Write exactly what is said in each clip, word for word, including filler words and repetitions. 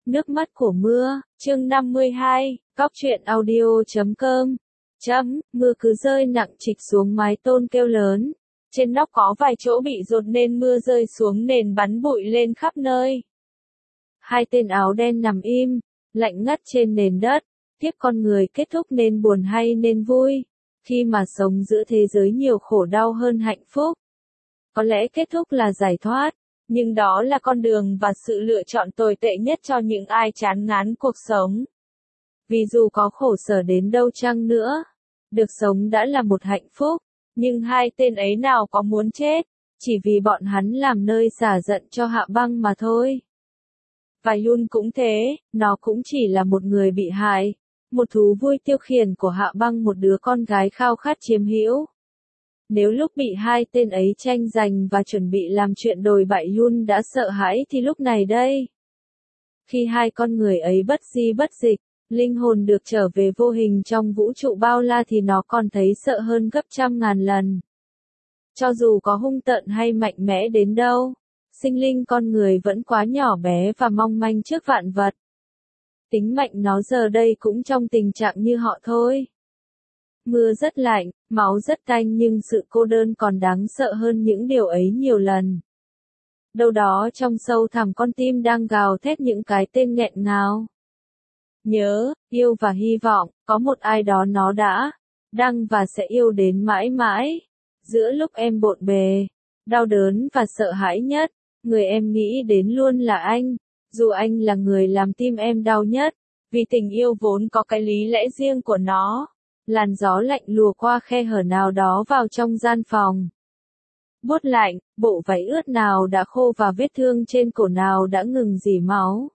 Nước mắt của mưa, chương năm mươi hai, góc truyện audio chấm com. Chấm, mưa cứ rơi nặng trịch xuống mái tôn kêu lớn. Trên nóc có vài chỗ bị dột nên mưa rơi xuống nền bắn bụi lên khắp nơi. Hai tên áo đen nằm im, lạnh ngắt trên nền đất. Tiếp con người kết thúc nên buồn hay nên vui. Khi mà sống giữa thế giới nhiều khổ đau hơn hạnh phúc. Có lẽ kết thúc là giải thoát. Nhưng đó là con đường và sự lựa chọn tồi tệ nhất cho những ai chán ngán cuộc sống. Vì dù có khổ sở đến đâu chăng nữa, được sống đã là một hạnh phúc, nhưng hai tên ấy nào có muốn chết, chỉ vì bọn hắn làm nơi xả giận cho Hạ Băng mà thôi. Và Yun cũng thế, nó cũng chỉ là một người bị hại, một thú vui tiêu khiển của Hạ Băng, một đứa con gái khao khát chiếm hữu. Nếu lúc bị hai tên ấy tranh giành và chuẩn bị làm chuyện đồi bại Yun đã sợ hãi thì lúc này đây. Khi hai con người ấy bất di bất dịch, linh hồn được trở về vô hình trong vũ trụ bao la thì nó còn thấy sợ hơn gấp trăm ngàn lần. Cho dù có hung tợn hay mạnh mẽ đến đâu, sinh linh con người vẫn quá nhỏ bé và mong manh trước vạn vật. Tính mạnh nó giờ đây cũng trong tình trạng như họ thôi. Mưa rất lạnh, máu rất tanh, nhưng sự cô đơn còn đáng sợ hơn những điều ấy nhiều lần. Đâu đó trong sâu thẳm con tim đang gào thét những cái tên nghẹn ngào. Nhớ, yêu và hy vọng, có một ai đó nó đã, đang và sẽ yêu đến mãi mãi. Giữa lúc em bộn bề, đau đớn và sợ hãi nhất, người em nghĩ đến luôn là anh, dù anh là người làm tim em đau nhất, vì tình yêu vốn có cái lý lẽ riêng của nó. Làn gió lạnh lùa qua khe hở nào đó vào trong gian phòng. Buốt lạnh, bộ váy ướt nào đã khô và vết thương trên cổ nào đã ngừng rỉ máu.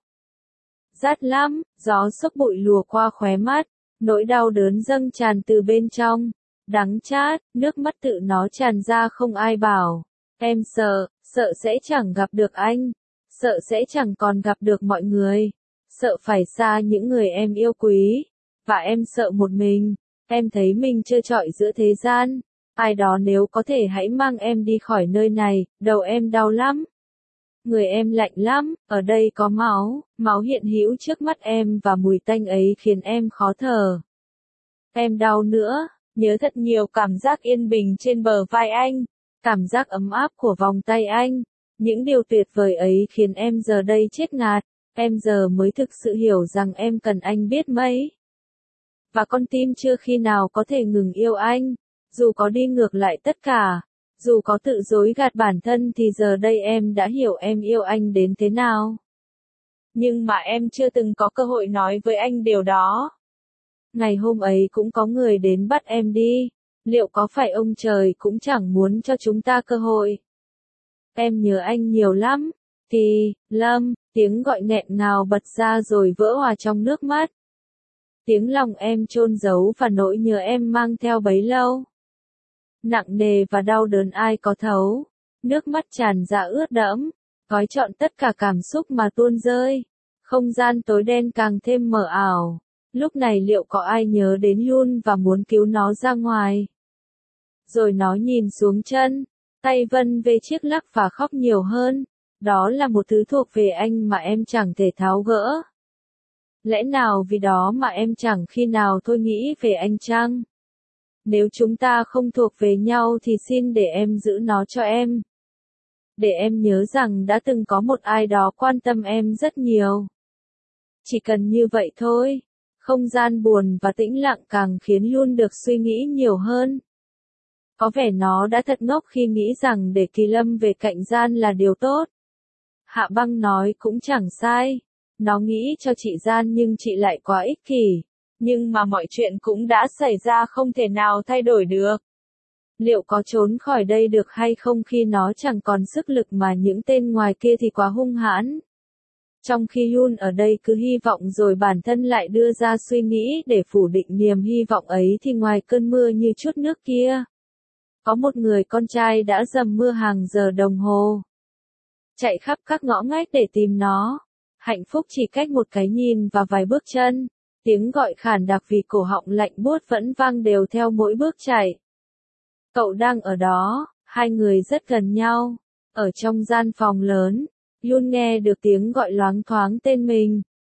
Rát lắm, gió xốc bụi lùa qua khóe mắt, nỗi đau đớn dâng tràn từ bên trong. Đắng chát, nước mắt tự nó tràn ra không ai bảo. Em sợ, sợ sẽ chẳng gặp được anh. Sợ sẽ chẳng còn gặp được mọi người. Sợ phải xa những người em yêu quý. Và em sợ một mình. Em thấy mình trơ trọi giữa thế gian. Ai đó nếu có thể hãy mang em đi khỏi nơi này, đầu em đau lắm. Người em lạnh lắm, ở đây có máu, máu hiện hữu trước mắt em và mùi tanh ấy khiến em khó thở. Em đau nữa, nhớ thật nhiều cảm giác yên bình trên bờ vai anh, cảm giác ấm áp của vòng tay anh. Những điều tuyệt vời ấy khiến em giờ đây chết ngạt, em giờ mới thực sự hiểu rằng em cần anh biết mấy. Và con tim chưa khi nào có thể ngừng yêu anh, dù có đi ngược lại tất cả, dù có tự dối gạt bản thân thì giờ đây em đã hiểu em yêu anh đến thế nào. Nhưng mà em chưa từng có cơ hội nói với anh điều đó. Ngày hôm ấy cũng có người đến bắt em đi, liệu có phải ông trời cũng chẳng muốn cho chúng ta cơ hội? Em nhớ anh nhiều lắm, thì, Lâm, tiếng gọi nghẹn ngào bật ra rồi vỡ hòa trong nước mắt. Tiếng lòng em chôn giấu và nỗi nhớ em mang theo bấy lâu. Nặng nề và đau đớn ai có thấu. Nước mắt tràn ra ướt đẫm, gói trọn tất cả cảm xúc mà tuôn rơi. Không gian tối đen càng thêm mờ ảo. Lúc này liệu có ai nhớ đến Yun và muốn cứu nó ra ngoài? Rồi nó nhìn xuống chân, tay vân về chiếc lắc và khóc nhiều hơn. Đó là một thứ thuộc về anh mà em chẳng thể tháo gỡ. Lẽ nào vì đó mà em chẳng khi nào thôi nghĩ về anh chăng? Nếu chúng ta không thuộc về nhau thì xin để em giữ nó cho em. Để em nhớ rằng đã từng có một ai đó quan tâm em rất nhiều. Chỉ cần như vậy thôi. Không gian buồn và tĩnh lặng càng khiến Yun được suy nghĩ nhiều hơn. Có vẻ nó đã thật ngốc khi nghĩ rằng để Kỳ Lâm về cạnh Gian là điều tốt. Hạ Băng nói cũng chẳng sai. Nó nghĩ cho chị Gian nhưng chị lại quá ích kỷ. Nhưng mà mọi chuyện cũng đã xảy ra, không thể nào thay đổi được. Liệu có trốn khỏi đây được hay không khi nó chẳng còn sức lực mà những tên ngoài kia thì quá hung hãn? Trong khi Yun ở đây cứ hy vọng rồi bản thân lại đưa ra suy nghĩ để phủ định niềm hy vọng ấy thì ngoài cơn mưa như chút nước kia. Có một người con trai đã dầm mưa hàng giờ đồng hồ. Chạy khắp các ngõ ngách để tìm nó. Hạnh phúc chỉ cách một cái nhìn và vài bước chân. Tiếng gọi khản đặc vì cổ họng lạnh buốt vẫn vang đều theo mỗi bước chạy. Cậu đang ở đó, hai người rất gần nhau. Ở trong gian phòng lớn, Yun nghe được tiếng gọi loáng thoáng tên mình.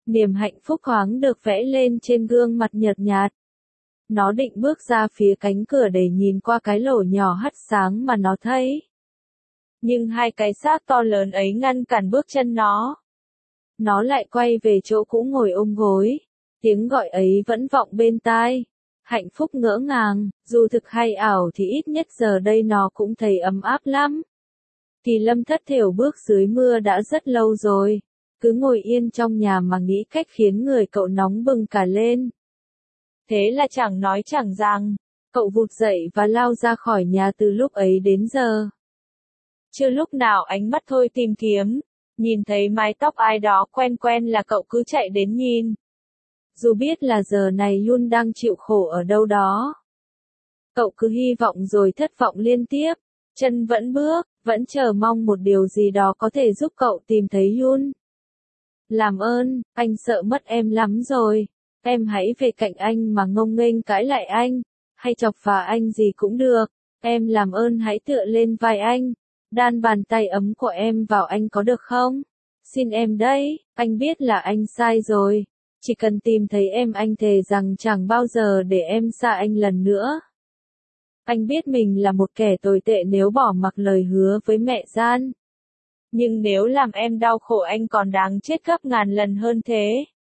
Niềm hạnh phúc thoáng được vẽ lên trên gương mặt nhợt nhạt. Nó định bước ra phía cánh cửa để nhìn qua cái lỗ nhỏ hắt sáng mà nó thấy. Nhưng hai cái xác to lớn ấy ngăn cản bước chân nó. Nó lại quay về chỗ cũ ngồi ôm gối. Tiếng gọi ấy vẫn vọng bên tai. Hạnh phúc ngỡ ngàng, dù thực hay ảo thì ít nhất giờ đây nó cũng thấy ấm áp lắm. Kỳ Lâm thất thểu bước dưới mưa đã rất lâu rồi. Cứ ngồi yên trong nhà mà nghĩ cách khiến người cậu nóng bừng cả lên. Thế là chẳng nói chẳng rằng, cậu vụt dậy và lao ra khỏi nhà từ lúc ấy đến giờ. Chưa lúc nào ánh mắt thôi tìm kiếm, nhìn thấy mái tóc ai đó quen quen là cậu cứ chạy đến nhìn. Dù biết là giờ này Yun đang chịu khổ ở đâu đó. Cậu cứ hy vọng rồi thất vọng liên tiếp, chân vẫn bước, vẫn chờ mong một điều gì đó có thể giúp cậu tìm thấy Yun. Làm ơn, anh sợ mất em lắm rồi. Em hãy về cạnh anh mà ngông nghênh cãi lại anh, hay chọc phá anh gì cũng được. Em làm ơn hãy tựa lên vai anh, đan bàn tay ấm của em vào anh có được không? Xin em đấy, anh biết là anh sai rồi. Chỉ cần tìm thấy em anh thề rằng chẳng bao giờ để em xa anh lần nữa. Anh biết mình là một kẻ tồi tệ nếu bỏ mặc lời hứa với mẹ Gian. Nhưng nếu làm em đau khổ anh còn đáng chết gấp ngàn lần hơn thế.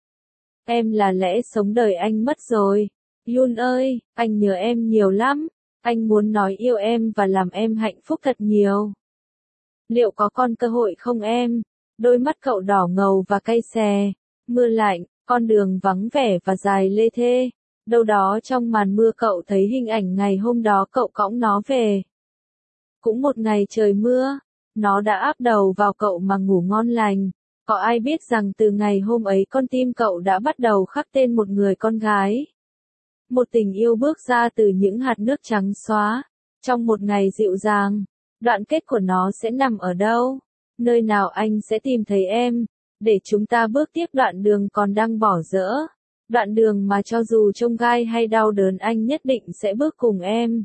Em là lẽ sống đời anh mất rồi. Yun ơi, anh nhớ em nhiều lắm. Anh muốn nói yêu em và làm em hạnh phúc thật nhiều. Liệu có còn cơ hội không em? Đôi mắt cậu đỏ ngầu và cay xè. Mưa lạnh, con đường vắng vẻ và dài lê thê. Đâu đó trong màn mưa cậu thấy hình ảnh ngày hôm đó cậu cõng nó về. Cũng một ngày trời mưa, nó đã áp đầu vào cậu mà ngủ ngon lành. Có ai biết rằng từ ngày hôm ấy con tim cậu đã bắt đầu khắc tên một người con gái. Một tình yêu bước ra từ những hạt nước trắng xóa. Trong một ngày dịu dàng, đoạn kết của nó sẽ nằm ở đâu? Nơi nào anh sẽ tìm thấy em? Để chúng ta bước tiếp đoạn đường còn đang bỏ dở. Đoạn đường mà cho dù trông gai hay đau đớn anh nhất định sẽ bước cùng em.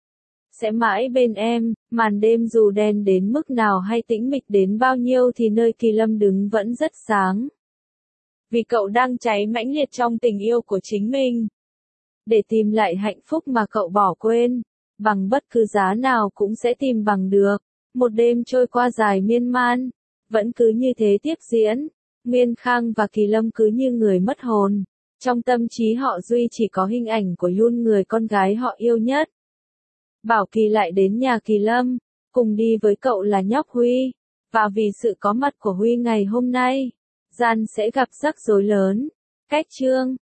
Sẽ mãi bên em, màn đêm dù đen đến mức nào hay tĩnh mịch đến bao nhiêu thì nơi Kỳ Lâm đứng vẫn rất sáng. Vì cậu đang cháy mãnh liệt trong tình yêu của chính mình. Để tìm lại hạnh phúc mà cậu bỏ quên, bằng bất cứ giá nào cũng sẽ tìm bằng được. Một đêm trôi qua dài miên man, vẫn cứ như thế tiếp diễn. Nguyên Khang và Kỳ Lâm cứ như người mất hồn. Trong tâm trí họ duy chỉ có hình ảnh của Yun, người con gái họ yêu nhất. Bảo Kỳ lại đến nhà Kỳ Lâm, cùng đi với cậu là nhóc Huy. Và vì sự có mặt của Huy ngày hôm nay, Gian sẽ gặp rắc rối lớn. Cách chương